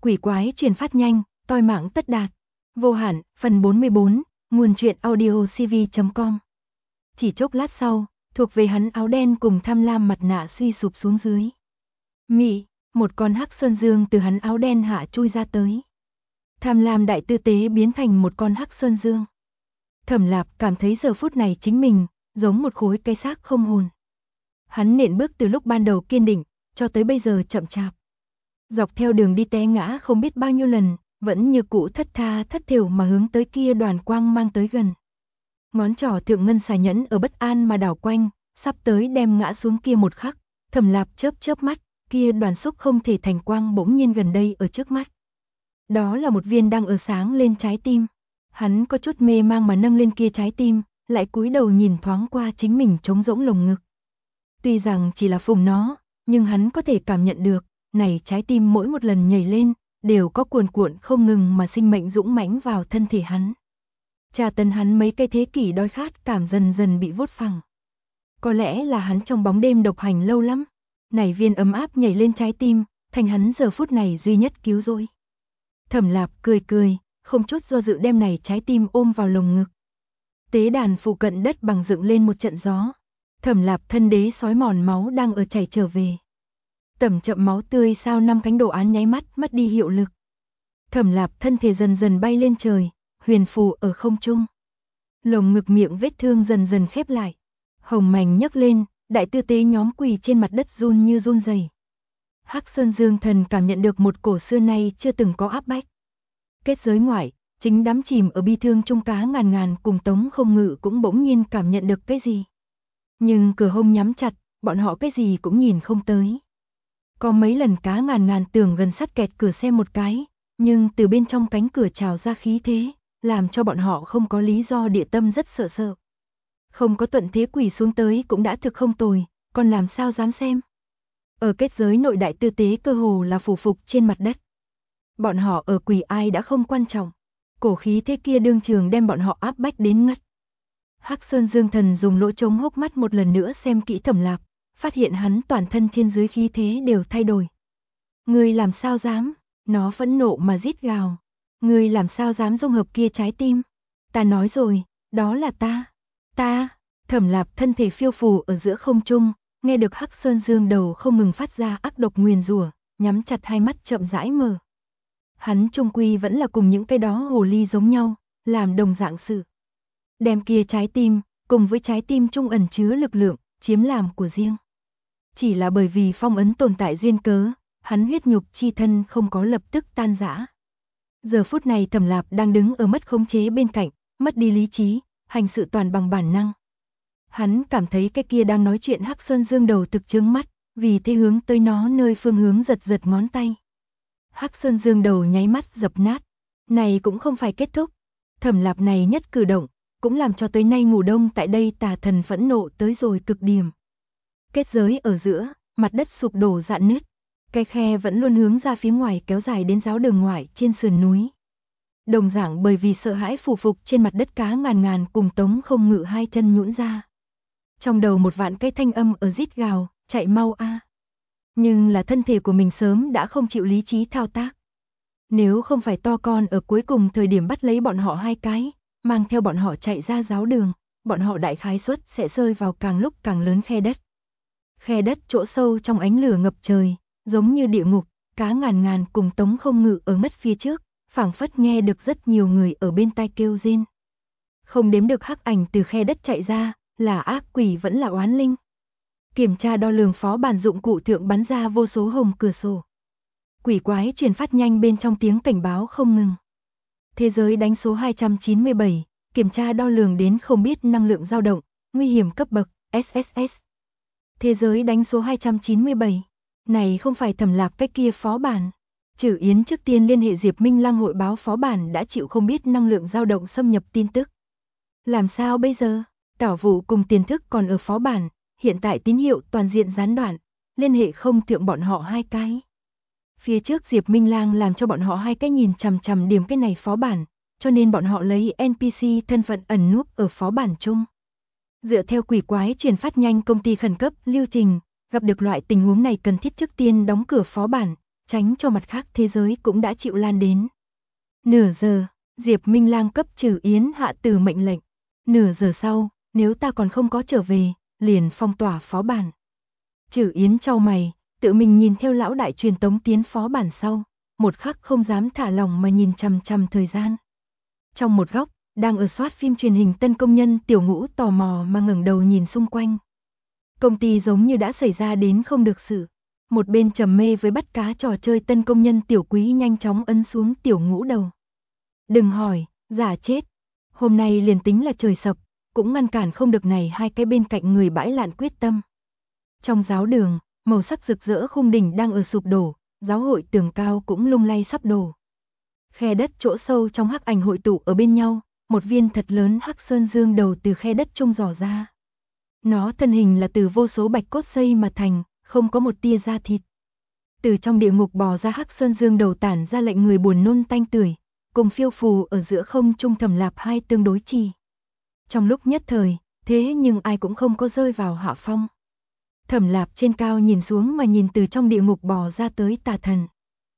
Quỷ quái truyền phát nhanh, toi mạng tất đạt. Vô hạn, phần 44, nguồn truyện audio cv.com. Chỉ chốc lát sau, thuộc về hắn áo đen cùng tham lam mặt nạ suy sụp xuống dưới. Mị, một con hắc sơn dương từ hắn áo đen hạ chui ra tới. Tham lam đại tư tế biến thành một con hắc sơn dương. Thẩm Lạp cảm thấy giờ phút này chính mình giống một khối cây xác không hồn. Hắn nện bước từ lúc ban đầu kiên định, cho tới bây giờ chậm chạp. Dọc theo đường đi té ngã không biết bao nhiêu lần, vẫn như cũ thất tha thất thểu mà hướng tới kia đoàn quang mang tới gần. Ngón trỏ thượng ngân xà nhẫn ở bất an mà đảo quanh, sắp tới đem ngã xuống kia một khắc, Thẩm Lạp chớp mắt, kia đoàn xúc không thể thành quang bỗng nhiên gần đây ở trước mắt. Đó là một viên đang ở sáng lên trái tim. Hắn có chút mê mang mà nâng lên kia trái tim, lại cúi đầu nhìn thoáng qua chính mình trống rỗng lồng ngực. Tuy rằng chỉ là phùng nó, nhưng hắn có thể cảm nhận được, này trái tim mỗi một lần nhảy lên, đều có cuồn cuộn không ngừng mà sinh mệnh dũng mãnh vào thân thể hắn. Tra tấn hắn mấy cái thế kỷ đói khát cảm dần dần bị vuốt phẳng. Có lẽ là hắn trong bóng đêm độc hành lâu lắm, này viên ấm áp nhảy lên trái tim, thành hắn giờ phút này duy nhất cứu rỗi. Thẩm Lạp cười, không chút do dự đem này trái tim ôm vào lồng ngực. Tế đàn phụ cận đất bằng dựng lên một trận gió. Thẩm Lạp thân đế sói mòn máu đang ở chảy trở về. Tẩm chậm máu tươi sao 5 cánh đồ án nháy mắt mất đi hiệu lực. Thẩm Lạp thân thể dần dần bay lên trời, huyền phù ở không trung. Lồng ngực miệng vết thương dần dần khép lại. Hồng mảnh nhấc lên, đại tư tế nhóm quỳ trên mặt đất run như run rẩy. Hắc Sơn Dương Thần cảm nhận được một cổ xưa nay chưa từng có áp bách. Kết giới ngoại, chính đắm chìm ở bi thương trung cá ngàn ngàn cùng Tống Không Ngự cũng bỗng nhiên cảm nhận được cái gì. Nhưng cửa hông nhắm chặt, bọn họ cái gì cũng nhìn không tới. Có mấy lần cá ngàn ngàn tưởng gần sát kẹt cửa xem một cái, nhưng từ bên trong cánh cửa trào ra khí thế, làm cho bọn họ không có lý do địa tâm rất sợ. Không có tuận thế quỷ xuống tới cũng đã thực không tồi, còn làm sao dám xem. Ở kết giới nội đại tư tế cơ hồ là phủ phục trên mặt đất. Bọn họ ở quỷ ai đã không quan trọng, cổ khí thế kia đương trường đem bọn họ áp bách đến ngất. Hắc Sơn Dương Thần dùng lỗ trống hốc mắt một lần nữa xem kỹ Thẩm Lạp, phát hiện hắn toàn thân trên dưới khí thế đều thay đổi. Ngươi làm sao dám? Nó phẫn nộ mà rít gào. Ngươi làm sao dám dung hợp kia trái tim? Ta nói rồi, đó là ta. Thẩm Lạp thân thể phiêu phù ở giữa không trung, nghe được Hắc Sơn Dương đầu không ngừng phát ra ác độc nguyền rủa, nhắm chặt hai mắt chậm rãi mở. Hắn trung quy vẫn là cùng những cái đó hồ ly giống nhau, làm đồng dạng sự. Đem kia trái tim, cùng với trái tim trung ẩn chứa lực lượng, chiếm làm của riêng. Chỉ là bởi vì phong ấn tồn tại duyên cớ, hắn huyết nhục chi thân không có lập tức tan rã. Giờ phút này Thẩm Lạp đang đứng ở mất khống chế bên cạnh, mất đi lý trí, hành sự toàn bằng bản năng. Hắn cảm thấy cái kia đang nói chuyện Hắc Sơn Dương đầu thực chướng mắt, vì thế hướng tới nó nơi phương hướng giật ngón tay. Hắc Sơn Dương đầu nháy mắt dập nát. Này cũng không phải kết thúc. Thẩm Lạp này nhất cử động, cũng làm cho tới nay ngủ đông tại đây tà thần phẫn nộ tới rồi cực điểm. Kết giới ở giữa, mặt đất sụp đổ rạn nứt. Cái khe vẫn luôn hướng ra phía ngoài kéo dài đến giáo đường ngoại trên sườn núi. Đồng dạng bởi vì sợ hãi phủ phục trên mặt đất cá ngàn ngàn cùng Tống Không Ngự hai chân nhũn ra. Trong đầu một vạn cái thanh âm ở rít gào, chạy mau a. Nhưng là thân thể của mình sớm đã không chịu lý trí thao tác. Nếu không phải to con ở cuối cùng thời điểm bắt lấy bọn họ hai cái, mang theo bọn họ chạy ra giáo đường, bọn họ đại khái suất sẽ rơi vào càng lúc càng lớn khe đất. Khe đất chỗ sâu trong ánh lửa ngập trời, giống như địa ngục, cá ngàn ngàn cùng Tống Không Ngự ở mất phía trước, phảng phất nghe được rất nhiều người ở bên tai kêu rên. Không đếm được hắc ảnh từ khe đất chạy ra, là ác quỷ vẫn là oán linh. Kiểm tra đo lường phó bản dụng cụ thượng bắn ra vô số hồng cửa sổ. Quỷ quái truyền phát nhanh bên trong tiếng cảnh báo không ngừng. Thế giới đánh số 297, kiểm tra đo lường đến không biết năng lượng dao động, nguy hiểm cấp bậc, SSS. Thế giới đánh số 297, này không phải Thẩm Lạp cái kia phó bản. Trử Yến trước tiên liên hệ Diệp Minh Lăng hội báo phó bản đã chịu không biết năng lượng dao động xâm nhập tin tức. Làm sao bây giờ? Tảo Vụ cùng Tiền Thức còn ở phó bản, hiện tại tín hiệu toàn diện gián đoạn, liên hệ không thượng bọn họ hai cái. Phía trước Diệp Minh Lang làm cho bọn họ hai cái nhìn chằm chằm điểm cái này phó bản, cho nên bọn họ lấy NPC thân phận ẩn núp ở phó bản chung. Dựa theo quỷ quái truyền phát nhanh công ty khẩn cấp lưu trình, gặp được loại tình huống này cần thiết trước tiên đóng cửa phó bản, tránh cho mặt khác thế giới cũng đã chịu lan đến. Nửa giờ, Diệp Minh Lang cấp Trử Yến hạ tử mệnh lệnh. Nửa giờ sau, nếu ta còn không có trở về, liền phong tỏa phó bản. Trử Yến chau mày, tự mình nhìn theo lão đại truyền tống tiến phó bản sau, một khắc không dám thả lỏng mà nhìn chằm chằm thời gian. Trong một góc, đang ở soát phim truyền hình Tân Công Nhân Tiểu Ngũ tò mò mà ngẩng đầu nhìn xung quanh. Công ty giống như đã xảy ra đến không được sự. Một bên trầm mê với bắt cá trò chơi Tân Công Nhân Tiểu Quý nhanh chóng ấn xuống Tiểu Ngũ đầu. Đừng hỏi, giả chết. Hôm nay liền tính là trời sập, cũng ngăn cản không được này hai cái bên cạnh người bãi lạn quyết tâm. Trong giáo đường, màu sắc rực rỡ khung đỉnh đang ở sụp đổ, giáo hội tường cao cũng lung lay sắp đổ. Khe đất chỗ sâu trong hắc ảnh hội tụ ở bên nhau, một viên thật lớn hắc sơn dương đầu từ khe đất trung dò ra. Nó thân hình là từ vô số bạch cốt xây mà thành, không có một tia da thịt. Từ trong địa ngục bò ra hắc sơn dương đầu tản ra lệnh người buồn nôn tanh tưởi, cùng phiêu phù ở giữa không trung Thẩm Lạp hai tương đối trì. Trong lúc nhất thời, thế nhưng ai cũng không có rơi vào hạ phong. Thẩm Lạp trên cao nhìn xuống mà nhìn từ trong địa ngục bò ra tới tà thần.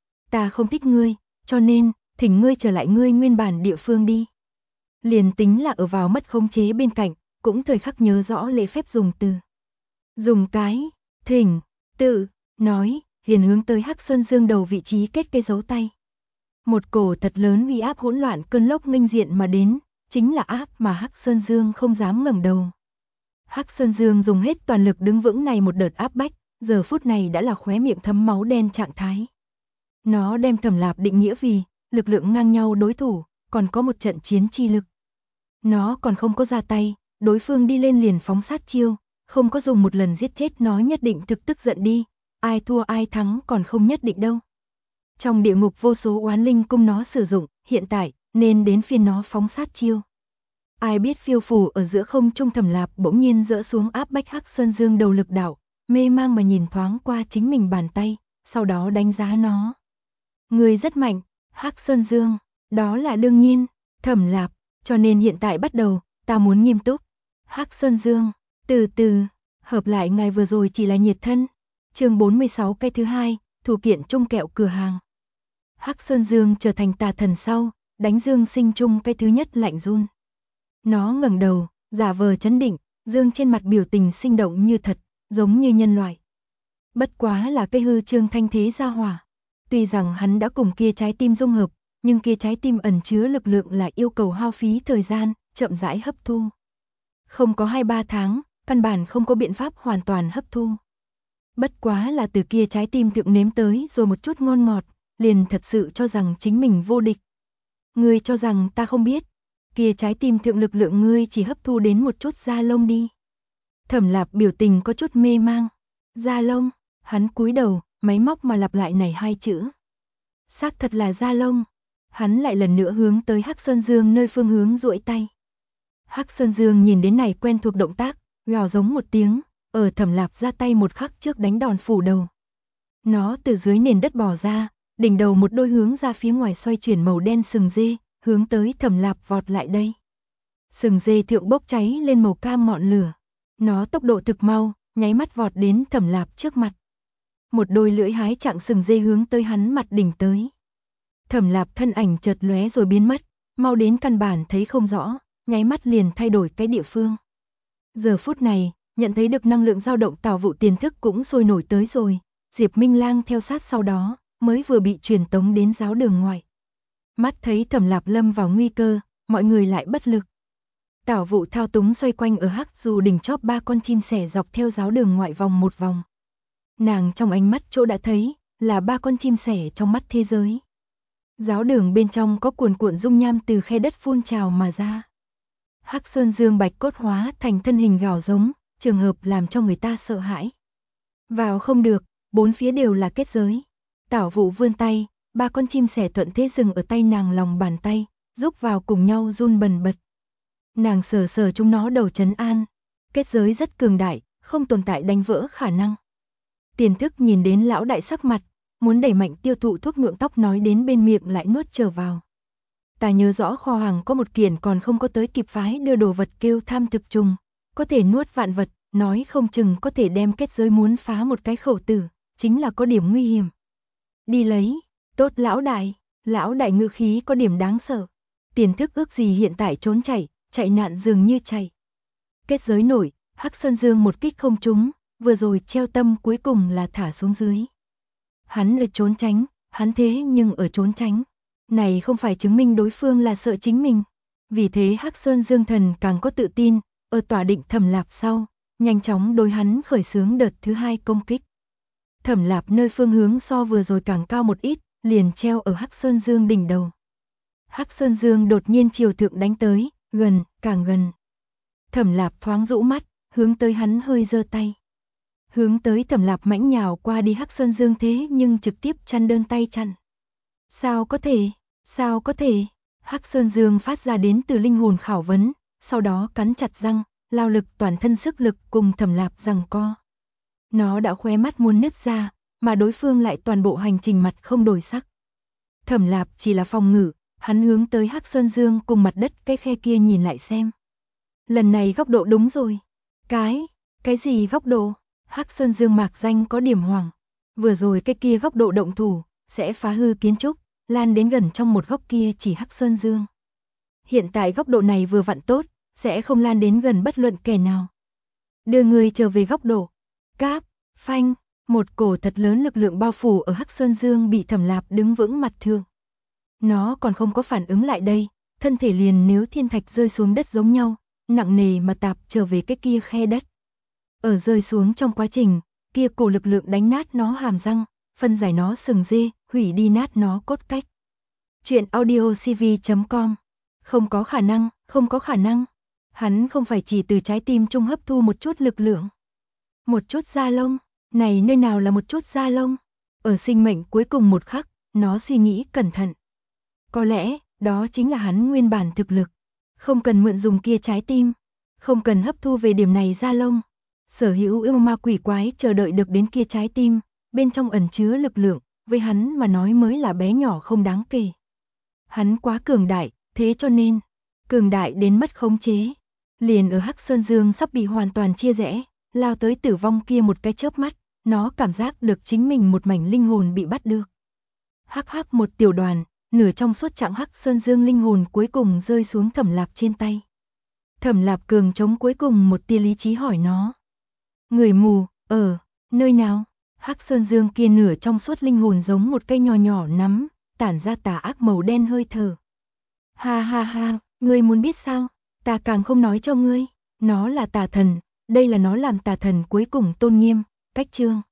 Ta không thích ngươi, cho nên, thỉnh ngươi trở lại ngươi nguyên bản địa phương đi. Liền tính là ở vào mất khống chế bên cạnh, cũng thời khắc nhớ rõ lễ phép dùng từ. Dùng cái, thỉnh, tự, nói, liền hướng tới hắc sơn dương đầu vị trí kết cây dấu tay. Một cổ thật lớn uy áp hỗn loạn cơn lốc nghênh diện mà đến, chính là áp mà hắc sơn dương không dám ngẩng đầu. Hắc sơn dương dùng hết toàn lực đứng vững này một đợt áp bách, giờ phút này đã là khóe miệng thấm máu đen trạng thái. Nó đem Thẩm Lạp định nghĩa vì lực lượng ngang nhau đối thủ, còn có một trận chiến chi lực. Nó còn không có ra tay, đối phương đi lên liền phóng sát chiêu, không có dùng một lần giết chết nó nhất định thực tức giận đi, ai thua ai thắng còn không nhất định đâu. Trong địa ngục vô số oán linh cung nó sử dụng, hiện tại nên đến phiên nó phóng sát chiêu. Ai biết phiêu phù ở giữa không trung Thẩm Lạp bỗng nhiên dỡ xuống áp bách hắc sơn dương đầu lực đạo, mê mang mà nhìn thoáng qua chính mình bàn tay, sau đó đánh giá nó. Người rất mạnh, hắc sơn dương, đó là đương nhiên, Thẩm Lạp, cho nên hiện tại bắt đầu, ta muốn nghiêm túc. Hắc sơn dương, từ từ, hợp lại ngài vừa rồi chỉ là nhiệt thân. Chương 46 cái thứ hai, thủ kiện trung kẹo cửa hàng. Hắc sơn dương trở thành tà thần sau, đánh dương sinh trung cái thứ nhất lạnh run. Nó ngẩng đầu, giả vờ chấn định, dương trên mặt biểu tình sinh động như thật, giống như nhân loại. Bất quá là cây hư trương thanh thế gia hỏa. Tuy rằng hắn đã cùng kia trái tim dung hợp, nhưng kia trái tim ẩn chứa lực lượng là yêu cầu hao phí thời gian, chậm rãi hấp thu. Không có 2-3 tháng, căn bản không có biện pháp hoàn toàn hấp thu. Bất quá là từ kia trái tim thượng nếm tới rồi một chút ngon ngọt, liền thật sự cho rằng chính mình vô địch. Ngươi cho rằng ta không biết, kia trái tim thượng lực lượng ngươi chỉ hấp thu đến một chút da lông đi. Thẩm Lạp biểu tình có chút mê mang. Da lông, hắn cúi đầu, máy móc mà lặp lại này hai chữ. Xác thật là da lông. Hắn lại lần nữa hướng tới Hắc Sơn Dương nơi phương hướng duỗi tay. Hắc Sơn Dương nhìn đến này quen thuộc động tác, gào giống một tiếng, ở Thẩm Lạp ra tay một khắc trước đánh đòn phủ đầu. Nó từ dưới nền đất bò ra, đỉnh đầu một đôi hướng ra phía ngoài xoay chuyển màu đen sừng dê, hướng tới Thẩm Lạp vọt lại đây. Sừng dê thượng bốc cháy lên màu cam ngọn lửa. Nó tốc độ thực mau, nháy mắt vọt đến Thẩm Lạp trước mặt. Một đôi lưỡi hái chặng sừng dê hướng tới hắn mặt đỉnh tới. Thẩm Lạp thân ảnh chợt lóe rồi biến mất, mau đến căn bản thấy không rõ, nháy mắt liền thay đổi cái địa phương. Giờ phút này, nhận thấy được năng lượng dao động Tào Vụ tiềm thức cũng sôi nổi tới rồi, Diệp Minh Lang theo sát sau đó, mới vừa bị truyền tống đến giáo đường ngoại. Mắt thấy Thẩm Lạp lâm vào nguy cơ, mọi người lại bất lực. Tào Vụ thao túng xoay quanh ở hắc dù đỉnh chóp 3 con chim sẻ dọc theo giáo đường ngoại vòng một vòng. Nàng trong ánh mắt chỗ đã thấy, là 3 con chim sẻ trong mắt thế giới. Giáo đường bên trong có cuồn cuộn dung nham từ khe đất phun trào mà ra. Hắc Sơn Dương bạch cốt hóa thành thân hình gào giống, trường hợp làm cho người ta sợ hãi. Vào không được, bốn phía đều là kết giới. Tảo Vụ vươn tay, 3 con chim sẻ thuận thế dừng ở tay nàng lòng bàn tay, giúp vào cùng nhau run bần bật. Nàng sờ sờ chúng nó đầu trấn an. Kết giới rất cường đại, không tồn tại đánh vỡ khả năng. Tiền Thức nhìn đến lão đại sắc mặt, muốn đẩy mạnh tiêu thụ thuốc nhuộm tóc nói đến bên miệng lại nuốt trở vào. Ta nhớ rõ kho hàng có một kiện còn không có tới kịp phái đưa đồ vật kêu tham thực trùng, có thể nuốt vạn vật, nói không chừng có thể đem kết giới muốn phá một cái khẩu tử, chính là có điểm nguy hiểm. đi lấy, tốt lão đại ngữ khí có điểm đáng sợ. Tiền thức ước gì hiện tại trốn chạy nạn dường như chạy. Kết giới nổi, Hắc Sơn Dương một kích không trúng, vừa rồi treo tâm cuối cùng là thả xuống dưới. Hắn ở trốn tránh, hắn thế nhưng ở trốn tránh. Này không phải chứng minh đối phương là sợ chính mình. Vì thế Hắc Sơn Dương thần càng có tự tin, ở tỏa định Thẩm Lạp sau, nhanh chóng đối hắn khởi xướng đợt thứ 2 công kích. Thẩm Lạp nơi phương hướng so vừa rồi càng cao một ít, liền treo ở Hắc Sơn Dương đỉnh đầu. Hắc Sơn Dương đột nhiên chiều thượng đánh tới, gần, càng gần. Thẩm Lạp thoáng rũ mắt, hướng tới hắn hơi giơ tay. Hướng tới Thẩm Lạp mãnh nhào qua đi Hắc Sơn Dương thế nhưng trực tiếp chăn đơn tay chặn. Sao có thể? Hắc Sơn Dương phát ra đến từ linh hồn khảo vấn, sau đó cắn chặt răng, lao lực toàn thân sức lực cùng Thẩm Lạp giằng co. Nó đã khóe mắt muốn nứt ra, mà đối phương lại toàn bộ hành trình mặt không đổi sắc. Thẩm Lạp chỉ là phòng ngự, hắn hướng tới Hắc Sơn Dương cùng mặt đất cái khe kia nhìn lại xem. Lần này góc độ đúng rồi. Cái gì góc độ? Hắc Sơn Dương mạc danh có điểm hoảng. Vừa rồi cái kia góc độ động thủ, sẽ phá hư kiến trúc, lan đến gần trong một góc kia chỉ Hắc Sơn Dương. Hiện tại góc độ này vừa vặn tốt, sẽ không lan đến gần bất luận kẻ nào. Đưa người trở về góc độ. Cáp, phanh, một cổ thật lớn lực lượng bao phủ ở Hắc Sơn Dương bị Thẩm Lạp đứng vững mặt thường. Nó còn không có phản ứng lại đây, thân thể liền nếu thiên thạch rơi xuống đất giống nhau, nặng nề mà tạp trở về cái kia khe đất. Ở rơi xuống trong quá trình, kia cổ lực lượng đánh nát nó hàm răng, phân giải nó sừng dê, hủy đi nát nó cốt cách. Chuyện audiocv.com. Không có khả năng. Hắn không phải chỉ từ trái tim trung hấp thu một chút lực lượng. Một chút da lông, này nơi nào là một chút da lông? Ở sinh mệnh cuối cùng một khắc, nó suy nghĩ cẩn thận. Có lẽ, đó chính là hắn nguyên bản thực lực. Không cần mượn dùng kia trái tim, không cần hấp thu về điểm này da lông. Sở hữu yêu ma quỷ quái chờ đợi được đến kia trái tim, bên trong ẩn chứa lực lượng, với hắn mà nói mới là bé nhỏ không đáng kể. Hắn quá cường đại, thế cho nên, cường đại đến mất khống chế. Liền ở Hắc Sơn Dương sắp bị hoàn toàn chia rẽ, lao tới tử vong kia một cái chớp mắt, nó cảm giác được chính mình một mảnh linh hồn bị bắt được. Hắc một tiểu đoàn, nửa trong suốt trạng Hắc Sơn Dương linh hồn cuối cùng rơi xuống Thẩm Lạp trên tay. Thẩm Lạp cường chống cuối cùng một tia lý trí hỏi nó. Người mù, ở nơi nào? Hắc Sơn Dương kia nửa trong suốt linh hồn giống một cây nhỏ nhỏ nắm, tản ra tà ác màu đen hơi thở. Ha, ngươi muốn biết sao? Ta càng không nói cho ngươi, nó là tà thần, đây là nó làm tà thần cuối cùng tôn nghiêm, cách chương.